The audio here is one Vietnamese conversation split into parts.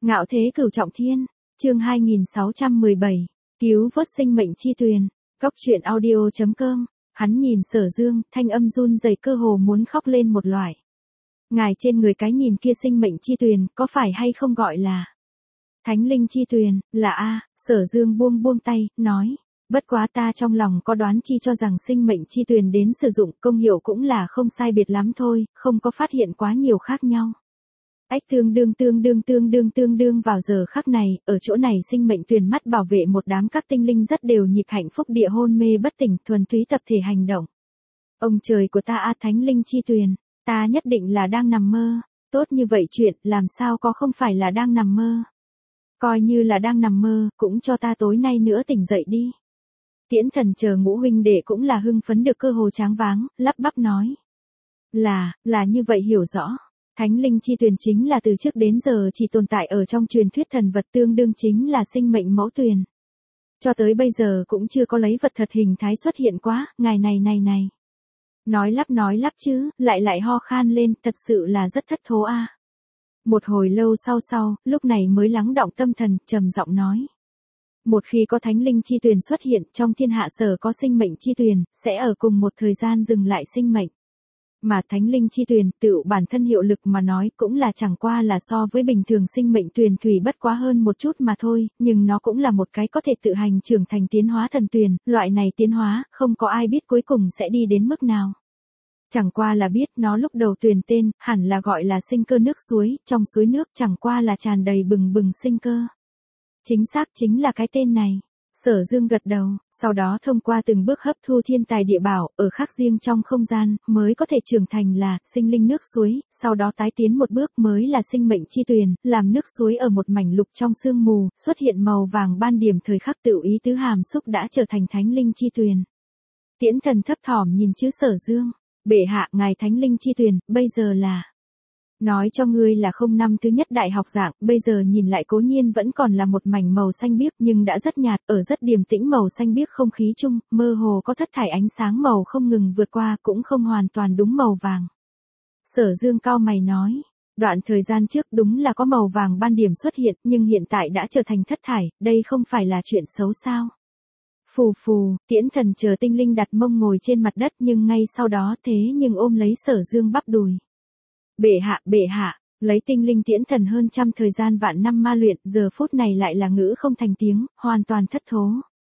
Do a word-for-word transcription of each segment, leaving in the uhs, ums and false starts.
Ngạo thế cửu trọng thiên, chương hai nghìn sáu trăm mười bảy, cứu vớt sinh mệnh chi tuyền, góc truyện audio chấm com, hắn nhìn Sở Dương, thanh âm run rẩy cơ hồ muốn khóc lên một loại. Ngài trên người cái nhìn kia sinh mệnh chi tuyền, có phải hay không gọi là Thánh linh chi tuyền, là a, Sở Dương buông buông tay, nói, bất quá ta trong lòng có đoán chi cho rằng sinh mệnh chi tuyền đến sử dụng công hiệu cũng là không sai biệt lắm thôi, không có phát hiện quá nhiều khác nhau. Ách tương đương tương đương tương đương tương đương vào giờ khắc này, ở chỗ này sinh mệnh tuyền mắt bảo vệ một đám các tinh linh rất đều nhịp hạnh phúc địa hôn mê bất tỉnh thuần túy tập thể hành động. Ông trời của ta a thánh linh chi tuyền, ta nhất định là đang nằm mơ, tốt như vậy chuyện làm sao có không phải là đang nằm mơ. Coi như là đang nằm mơ, cũng cho ta tối nay nữa tỉnh dậy đi. Tiễn Thần chờ ngũ huynh đệ cũng là hưng phấn được cơ hồ tráng váng, lắp bắp nói. Là, là như vậy hiểu rõ. Thánh linh chi tuyền chính là từ trước đến giờ chỉ tồn tại ở trong truyền thuyết thần vật tương đương chính là sinh mệnh mẫu tuyền. Cho tới bây giờ cũng chưa có lấy vật thật hình thái xuất hiện quá, ngày này này này. Nói lắp nói lắp chứ, lại lại ho khan lên, thật sự là rất thất thố a. Một hồi lâu sau sau, lúc này mới lắng đọng tâm thần, trầm giọng nói. Một khi có thánh linh chi tuyền xuất hiện trong thiên hạ sở có sinh mệnh chi tuyền, sẽ ở cùng một thời gian dừng lại sinh mệnh. Mà thánh linh chi tuyền tự bản thân hiệu lực mà nói cũng là chẳng qua là so với bình thường sinh mệnh tuyền thủy bất quá hơn một chút mà thôi, nhưng nó cũng là một cái có thể tự hành trưởng thành tiến hóa thần tuyền, loại này tiến hóa, không có ai biết cuối cùng sẽ đi đến mức nào. Chẳng qua là biết nó lúc đầu tuyền tên, hẳn là gọi là sinh cơ nước suối, trong suối nước chẳng qua là tràn đầy bừng bừng sinh cơ. Chính xác chính là cái tên này. Sở Dương gật đầu, sau đó thông qua từng bước hấp thu thiên tài địa bảo, ở khắc riêng trong không gian, mới có thể trưởng thành là sinh linh nước suối, sau đó tái tiến một bước mới là sinh mệnh chi tuyền, làm nước suối ở một mảnh lục trong sương mù, xuất hiện màu vàng ban điểm thời khắc tự ý tứ hàm xúc đã trở thành thánh linh chi tuyền. Tiễn Thần thấp thỏm nhìn chữ Sở Dương, bệ hạ ngài thánh linh chi tuyền, bây giờ là... Nói cho ngươi là không năm thứ nhất đại học dạng, bây giờ nhìn lại cố nhiên vẫn còn là một mảnh màu xanh biếc nhưng đã rất nhạt, ở rất điềm tĩnh màu xanh biếc không khí chung, mơ hồ có thất thải ánh sáng màu không ngừng vượt qua cũng không hoàn toàn đúng màu vàng. Sở Dương cao mày nói, đoạn thời gian trước đúng là có màu vàng ban điểm xuất hiện nhưng hiện tại đã trở thành thất thải, đây không phải là chuyện xấu sao. Phù phù, Tiễn Thần chờ tinh linh đặt mông ngồi trên mặt đất nhưng ngay sau đó thế nhưng ôm lấy Sở Dương bắp đùi. Bệ hạ, bệ hạ, lấy tinh linh Tiễn Thần hơn trăm thời gian vạn năm ma luyện, giờ phút này lại là ngữ không thành tiếng, hoàn toàn thất thố.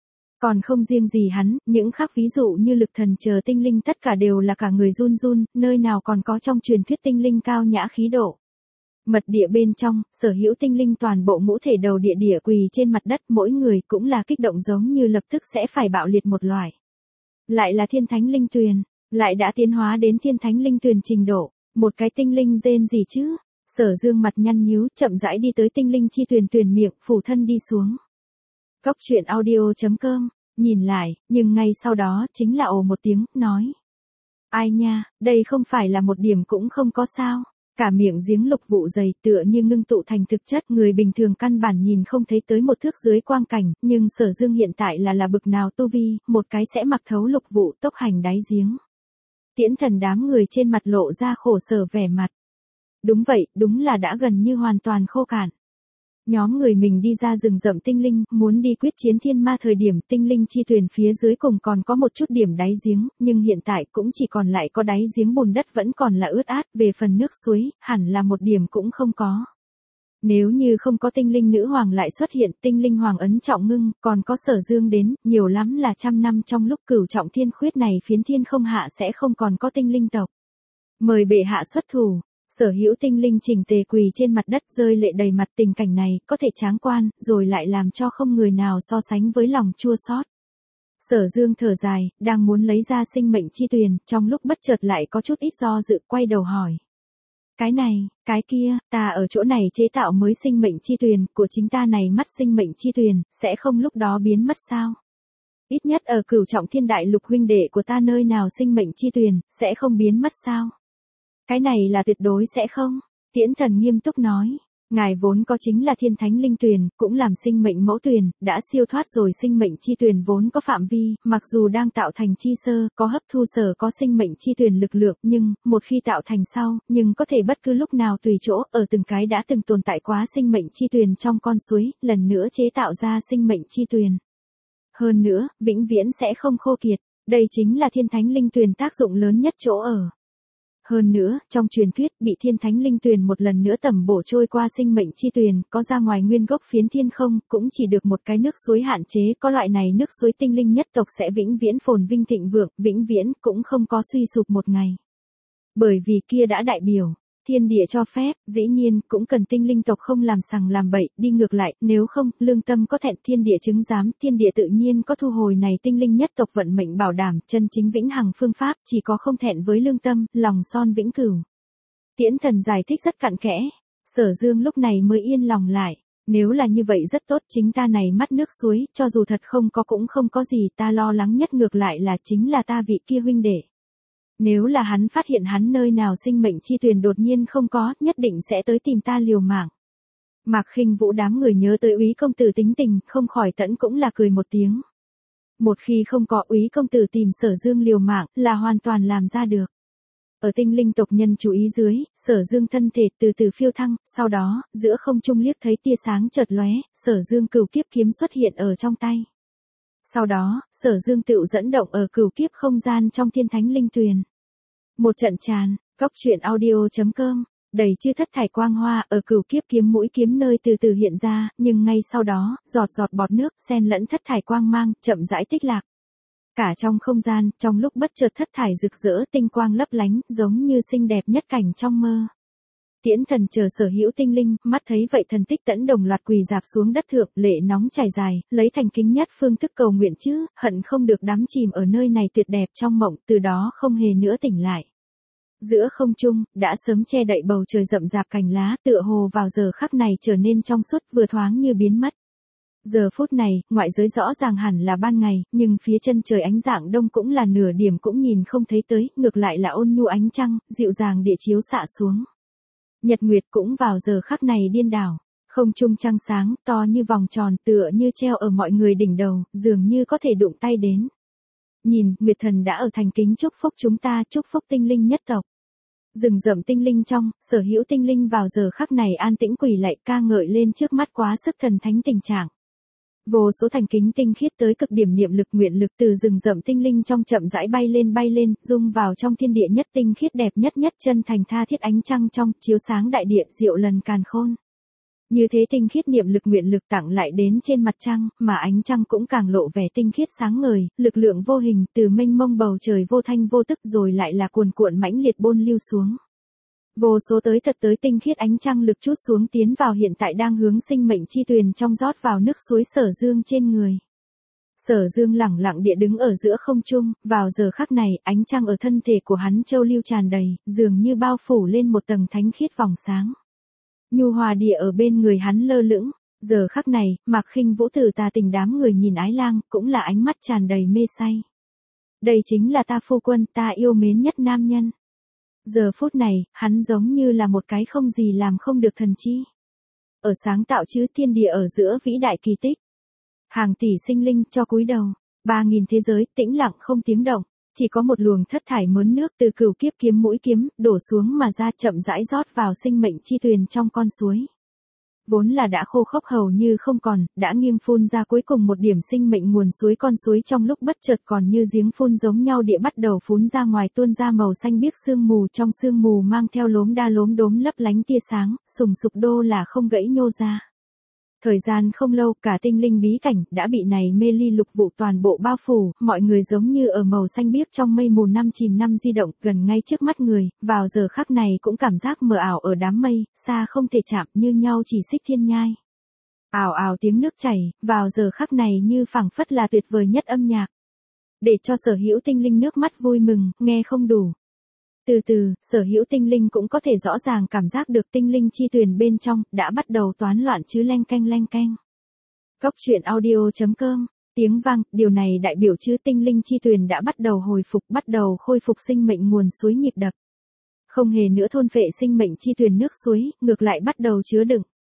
Còn không riêng gì hắn, những khác ví dụ như lực thần chờ tinh linh tất cả đều là cả người run run, nơi nào còn có trong truyền thuyết tinh linh cao nhã khí độ. Mật địa bên trong, sở hữu tinh linh toàn bộ ngũ thể đầu địa địa quỳ trên mặt đất, mỗi người cũng là kích động giống như lập tức sẽ phải bạo liệt một loại. Lại là thiên thánh linh tuyền, lại đã tiến hóa đến thiên thánh linh tuyền trình độ. Một cái tinh linh rên gì chứ? Sở Dương mặt nhăn nhíu, chậm rãi đi tới tinh linh chi tuyền tuyền miệng, phủ thân đi xuống. Góc truyện audio chấm com, nhìn lại, nhưng ngay sau đó, chính là ồ một tiếng, nói. Ai nha, đây không phải là một điểm cũng không có sao. Cả miệng giếng lục vụ dày tựa như ngưng tụ thành thực chất, người bình thường căn bản nhìn không thấy tới một thước dưới quang cảnh, nhưng Sở Dương hiện tại là là bực nào tu vi, một cái sẽ mặc thấu lục vụ tốc hành đáy giếng. Tiễn Thần đám người trên mặt lộ ra khổ sở vẻ mặt. Đúng vậy, đúng là đã gần như hoàn toàn khô cạn. Nhóm người mình đi ra rừng rậm tinh linh, muốn đi quyết chiến thiên ma thời điểm tinh linh chi tuyền phía dưới cùng còn có một chút điểm đáy giếng, nhưng hiện tại cũng chỉ còn lại có đáy giếng bùn đất vẫn còn là ướt át, về phần nước suối, hẳn là một điểm cũng không có. Nếu như không có tinh linh nữ hoàng lại xuất hiện, tinh linh hoàng ấn trọng ngưng, còn có Sở Dương đến, nhiều lắm là trăm năm trong lúc cửu trọng thiên khuyết này phiến thiên không hạ sẽ không còn có tinh linh tộc. Mời bệ hạ xuất thủ, sở hữu tinh linh chỉnh tề quỳ trên mặt đất rơi lệ đầy mặt, tình cảnh này, có thể tráng quan, rồi lại làm cho không người nào so sánh với lòng chua xót. Sở Dương thở dài, đang muốn lấy ra sinh mệnh chi tuyền, trong lúc bất chợt lại có chút ít do dự, quay đầu hỏi. Cái này, cái kia, ta ở chỗ này chế tạo mới sinh mệnh chi tuyền, của chính ta này mắt sinh mệnh chi tuyền, sẽ không lúc đó biến mất sao? Ít nhất ở cửu trọng thiên đại lục huynh đệ của ta nơi nào sinh mệnh chi tuyền, sẽ không biến mất sao? Cái này là tuyệt đối sẽ không. Tiễn Thần nghiêm túc nói. Ngài vốn có chính là thiên thánh linh tuyền, cũng làm sinh mệnh mẫu tuyền, đã siêu thoát rồi sinh mệnh chi tuyền vốn có phạm vi, mặc dù đang tạo thành chi sơ, có hấp thu sở có sinh mệnh chi tuyền lực lượng, nhưng, một khi tạo thành sau, nhưng có thể bất cứ lúc nào tùy chỗ, ở từng cái đã từng tồn tại quá sinh mệnh chi tuyền trong con suối, lần nữa chế tạo ra sinh mệnh chi tuyền. Hơn nữa, vĩnh viễn sẽ không khô kiệt, đây chính là thiên thánh linh tuyền tác dụng lớn nhất chỗ ở. Hơn nữa, trong truyền thuyết, bị thiên thánh linh tuyền một lần nữa tẩm bổ trôi qua sinh mệnh chi tuyền, có ra ngoài nguyên gốc phiến thiên không, cũng chỉ được một cái nước suối hạn chế, có loại này nước suối tinh linh nhất tộc sẽ vĩnh viễn phồn vinh thịnh vượng, vĩnh viễn, cũng không có suy sụp một ngày. Bởi vì kia đã đại biểu, thiên địa cho phép, dĩ nhiên, cũng cần tinh linh tộc không làm sằng làm bậy, đi ngược lại, nếu không, lương tâm có thẹn thiên địa chứng giám, thiên địa tự nhiên có thu hồi này tinh linh nhất tộc vận mệnh bảo đảm, chân chính vĩnh hằng phương pháp, chỉ có không thẹn với lương tâm, lòng son vĩnh cửu. Tiễn Thần giải thích rất cặn kẽ, Sở Dương lúc này mới yên lòng lại, nếu là như vậy rất tốt, chính ta này mắt nước suối, cho dù thật không có cũng không có gì, ta lo lắng nhất ngược lại là chính là ta vị kia huynh đệ. Nếu là hắn phát hiện hắn nơi nào sinh mệnh chi tuyền đột nhiên không có, nhất định sẽ tới tìm ta liều mạng. Mạc Khinh Vũ đám người nhớ tới úy công tử tính tình, không khỏi tẫn cũng là cười một tiếng. Một khi không có úy công tử tìm Sở Dương liều mạng, là hoàn toàn làm ra được. Ở tinh linh tộc nhân chú ý dưới, Sở Dương thân thể từ từ phiêu thăng, sau đó, giữa không trung liếc thấy tia sáng chợt lóe, Sở Dương cửu kiếp kiếm xuất hiện ở trong tay. Sau đó, Sở Dương tựu dẫn động ở cửu kiếp không gian trong thiên thánh linh tuyền. Một trận tràn, góc truyện audio chấm com, đầy chư thất thải quang hoa ở cửu kiếp kiếm mũi kiếm nơi từ từ hiện ra, nhưng ngay sau đó, giọt giọt bọt nước xen lẫn thất thải quang mang, chậm rãi tích lạc. Cả trong không gian, trong lúc bất chợt thất thải rực rỡ tinh quang lấp lánh, giống như xinh đẹp nhất cảnh trong mơ. Tiễn Thần chờ sở hữu tinh linh, mắt thấy vậy thần tích tẫn đồng loạt quỳ dạp xuống đất thượng, lệ nóng chảy dài, lấy thành kính nhất phương thức cầu nguyện chứ, hận không được đắm chìm ở nơi này tuyệt đẹp trong mộng, từ đó không hề nữa tỉnh lại. Giữa không trung, đã sớm che đậy bầu trời rậm rạp cành lá, tựa hồ vào giờ khắc này trở nên trong suốt, vừa thoáng như biến mất. Giờ phút này, ngoại giới rõ ràng hẳn là ban ngày, nhưng phía chân trời ánh dạng đông cũng là nửa điểm cũng nhìn không thấy tới, ngược lại là ôn nhu ánh trăng, dịu dàng địa chiếu xạ xuống. Nhật nguyệt cũng vào giờ khắc này điên đảo, không trung trăng sáng, to như vòng tròn, tựa như treo ở mọi người đỉnh đầu, dường như có thể đụng tay đến. Nhìn, Nguyệt Thần đã ở thành kính chúc phúc chúng ta, chúc phúc tinh linh nhất tộc. Rừng rậm tinh linh trong, sở hữu tinh linh vào giờ khắc này an tĩnh quỳ lạy ca ngợi lên trước mắt quá sức thần thánh tình trạng. Vô số thành kính tinh khiết tới cực điểm niệm lực nguyện lực từ rừng rậm tinh linh trong chậm rãi bay lên bay lên, dung vào trong thiên địa nhất tinh khiết đẹp nhất nhất chân thành tha thiết ánh trăng trong, chiếu sáng đại địa diệu lần càn khôn. Như thế tinh khiết niệm lực nguyện lực tặng lại đến trên mặt trăng, mà ánh trăng cũng càng lộ vẻ tinh khiết sáng ngời, lực lượng vô hình từ mênh mông bầu trời vô thanh vô tức rồi lại là cuồn cuộn mãnh liệt bôn lưu xuống. Vô số tới thật tới tinh khiết ánh trăng lực chút xuống tiến vào hiện tại đang hướng sinh mệnh chi tuyền trong rót vào nước suối Sở Dương trên người. Sở Dương lẳng lặng địa đứng ở giữa không trung, vào giờ khắc này, ánh trăng ở thân thể của hắn châu lưu tràn đầy, dường như bao phủ lên một tầng thánh khiết vòng sáng. Nhu hòa địa ở bên người hắn lơ lửng, giờ khắc này, Mạc Khinh Vũ từ tà tình đám người nhìn Ái Lang, cũng là ánh mắt tràn đầy mê say. Đây chính là ta phu quân, ta yêu mến nhất nam nhân. Giờ phút này, hắn giống như là một cái không gì làm không được thần chi. Ở sáng tạo chữ thiên địa ở giữa vĩ đại kỳ tích. Hàng tỷ sinh linh cho cúi đầu, ba nghìn thế giới tĩnh lặng không tiếng động, chỉ có một luồng thất thải mớn nước từ cửu kiếp kiếm mũi kiếm đổ xuống mà ra chậm rãi rót vào sinh mệnh chi tuyền trong con suối. Vốn là đã khô khốc hầu như không còn, đã nghiêng phun ra cuối cùng một điểm sinh mệnh nguồn suối con suối trong lúc bất chợt còn như giếng phun giống nhau địa bắt đầu phun ra ngoài tuôn ra màu xanh biếc sương mù trong sương mù mang theo lốm đa lốm đốm lấp lánh tia sáng, sùng sục đô là không gãy nhô ra. Thời gian không lâu, cả tinh linh bí cảnh đã bị này mê ly lục vụ toàn bộ bao phủ, mọi người giống như ở màu xanh biếc trong mây mù năm chìm năm di động gần ngay trước mắt người, vào giờ khắc này cũng cảm giác mờ ảo ở đám mây, xa không thể chạm như nhau chỉ xích thiên nhai. Ảo ảo tiếng nước chảy, vào giờ khắc này như phảng phất là tuyệt vời nhất âm nhạc. Để cho sở hữu tinh linh nước mắt vui mừng, nghe không đủ. Từ từ, sở hữu tinh linh cũng có thể rõ ràng cảm giác được tinh linh chi tuyền bên trong, đã bắt đầu toán loạn chứ leng canh leng canh. Góc truyện audio chấm com, tiếng vang, điều này đại biểu chứ tinh linh chi tuyền đã bắt đầu hồi phục, bắt đầu khôi phục sinh mệnh nguồn suối nhịp đập. Không hề nữa thôn phệ sinh mệnh chi tuyền nước suối, ngược lại bắt đầu chứa đựng.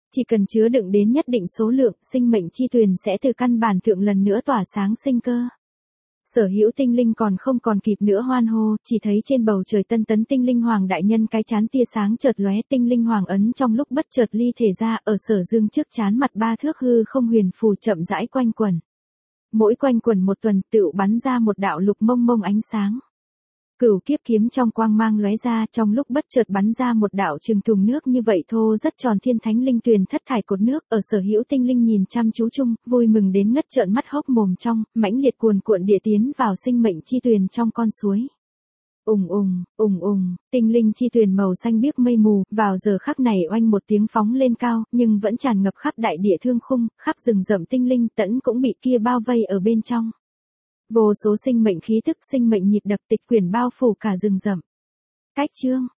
Chỉ cần chứa đựng đến nhất định số lượng, sinh mệnh chi tuyền sẽ từ căn bản thượng lần nữa tỏa sáng sinh cơ. Sở hữu tinh linh còn không còn kịp nữa hoan hô, chỉ thấy trên bầu trời tân tấn tinh linh hoàng đại nhân cái chán tia sáng chợt lóe, tinh linh hoàng ấn trong lúc bất chợt ly thể ra, ở Sở Dương trước chán mặt ba thước hư không huyền phù chậm rãi quanh quẩn. Mỗi quanh quẩn một tuần, tựu bắn ra một đạo lục mông mông ánh sáng. Cửu kiếp kiếm trong quang mang lóe ra, trong lúc bất chợt bắn ra một đạo trường thùng nước như vậy thô rất tròn thiên thánh linh tuyền thất thải cột nước, ở Sở hữu tinh linh nhìn chăm chú chung, vui mừng đến ngất trợn mắt hốc mồm trong, mãnh liệt cuồn cuộn địa tiến vào sinh mệnh chi tuyền trong con suối. Ùng ùng, ùng ùng, tinh linh chi tuyền màu xanh biếc mây mù, vào giờ khắc này oanh một tiếng phóng lên cao, nhưng vẫn tràn ngập khắp đại địa thương khung, khắp rừng rậm tinh linh tẫn cũng bị kia bao vây ở bên trong. Vô số sinh mệnh khí tức, sinh mệnh nhịp đập tịch quyển bao phủ cả rừng rậm. Cách chương